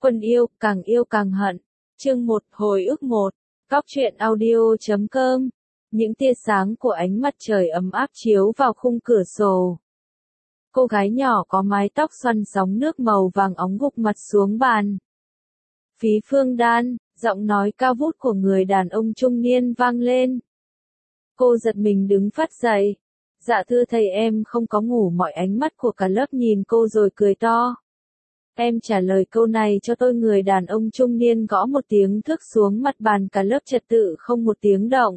Quân yêu càng hận. Chương 1, hồi ức 1. Góc truyện audio.com. Những tia sáng của ánh mặt trời ấm áp chiếu vào khung cửa sổ. Cô gái nhỏ có mái tóc xoăn sóng nước màu vàng óng gục mặt xuống bàn. Phí Phương Đan, giọng nói cao vút của người đàn ông trung niên vang lên. Cô giật mình đứng phát dậy. Dạ thưa thầy, em không có ngủ. Mọi ánh mắt của cả lớp nhìn cô rồi cười to. Em trả lời câu này cho tôi. Người đàn ông trung niên gõ một tiếng thước xuống mặt bàn, cả lớp trật tự không một tiếng động.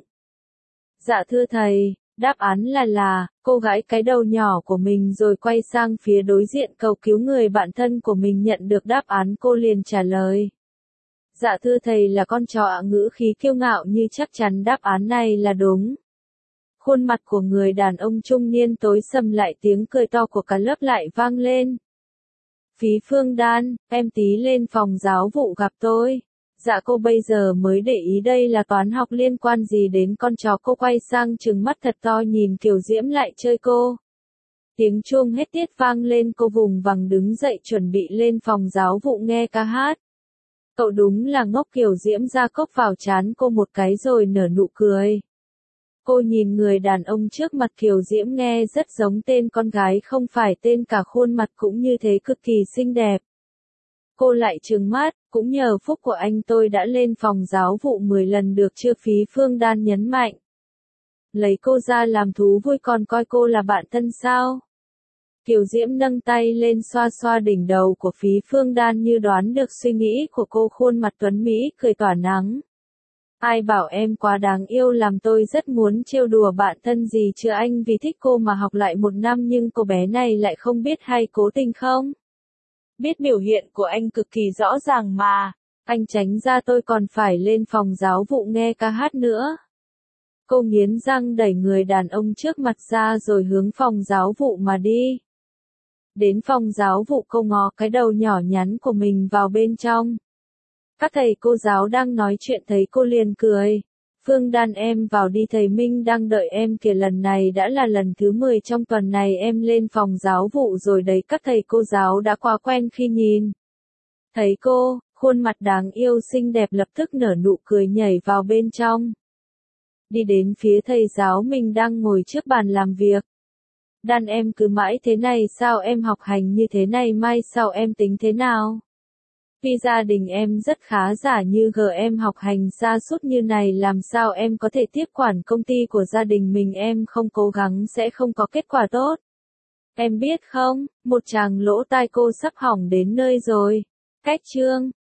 Dạ thưa thầy, đáp án là, cô gái cái đầu nhỏ của mình rồi quay sang phía đối diện cầu cứu người bạn thân của mình. Nhận được đáp án cô liền trả lời. Dạ thưa thầy là con chó ạ. Ngữ khí kiêu ngạo như chắc chắn đáp án này là đúng. Khuôn mặt của người đàn ông trung niên tối sầm lại, tiếng cười to của cả lớp lại vang lên. Phí Phương Đan, em tí lên phòng giáo vụ gặp tôi. Dạ cô bây giờ mới để ý đây là toán học liên quan gì đến con chó. Cô quay sang trừng mắt thật to nhìn Kiều Diễm lại chơi cô. Tiếng chuông hết tiết vang lên, cô vùng vằng đứng dậy chuẩn bị lên phòng giáo vụ nghe ca hát. Cậu đúng là ngốc. Kiều Diễm ra cốc vào trán cô một cái rồi nở nụ cười. Cô nhìn người đàn ông trước mặt. Kiều Diễm nghe rất giống tên con gái không phải tên, cả khuôn mặt cũng như thế, cực kỳ xinh đẹp. Cô lại trừng mắt, cũng nhờ phúc của anh tôi đã lên phòng giáo vụ 10 lần được chưa? Phí Phương Đan nhấn mạnh. Lấy cô ra làm thú vui còn coi cô là bạn thân sao? Kiều Diễm nâng tay lên xoa xoa đỉnh đầu của Phí Phương Đan như đoán được suy nghĩ của cô. Khuôn mặt tuấn mỹ cười tỏa nắng. Ai bảo em quá đáng yêu, làm tôi rất muốn trêu đùa bạn thân gì chứ. Anh vì thích cô mà học lại 1 năm nhưng cô bé này lại không biết hay cố tình không? Biết biểu hiện của anh cực kỳ rõ ràng mà. Anh tránh ra, tôi còn phải lên phòng giáo vụ nghe ca hát nữa. Cô nghiến răng đẩy người đàn ông trước mặt ra rồi hướng phòng giáo vụ mà đi. Đến phòng giáo vụ, cô ngó cái đầu nhỏ nhắn của mình vào bên trong. Các thầy cô giáo đang nói chuyện thấy cô liền cười. Phương Đan em vào đi, thầy Minh đang đợi em kìa. Lần này đã là lần thứ 10 trong tuần này em lên phòng giáo vụ rồi đấy. Các thầy cô giáo đã quá quen khi nhìn thấy cô, khuôn mặt đáng yêu xinh đẹp lập tức nở nụ cười nhảy vào bên trong. Đi đến phía thầy giáo mình đang ngồi trước bàn làm việc. Đan em cứ mãi thế này sao? Em học hành như thế này mai sau em tính thế nào? Vì gia đình em rất khá giả, như em học hành sa sút như này làm sao em có thể tiếp quản công ty của gia đình mình? Em không cố gắng sẽ không có kết quả tốt. Em biết không, một tràng lỗ tai cô sắp hỏng đến nơi rồi. Cách chương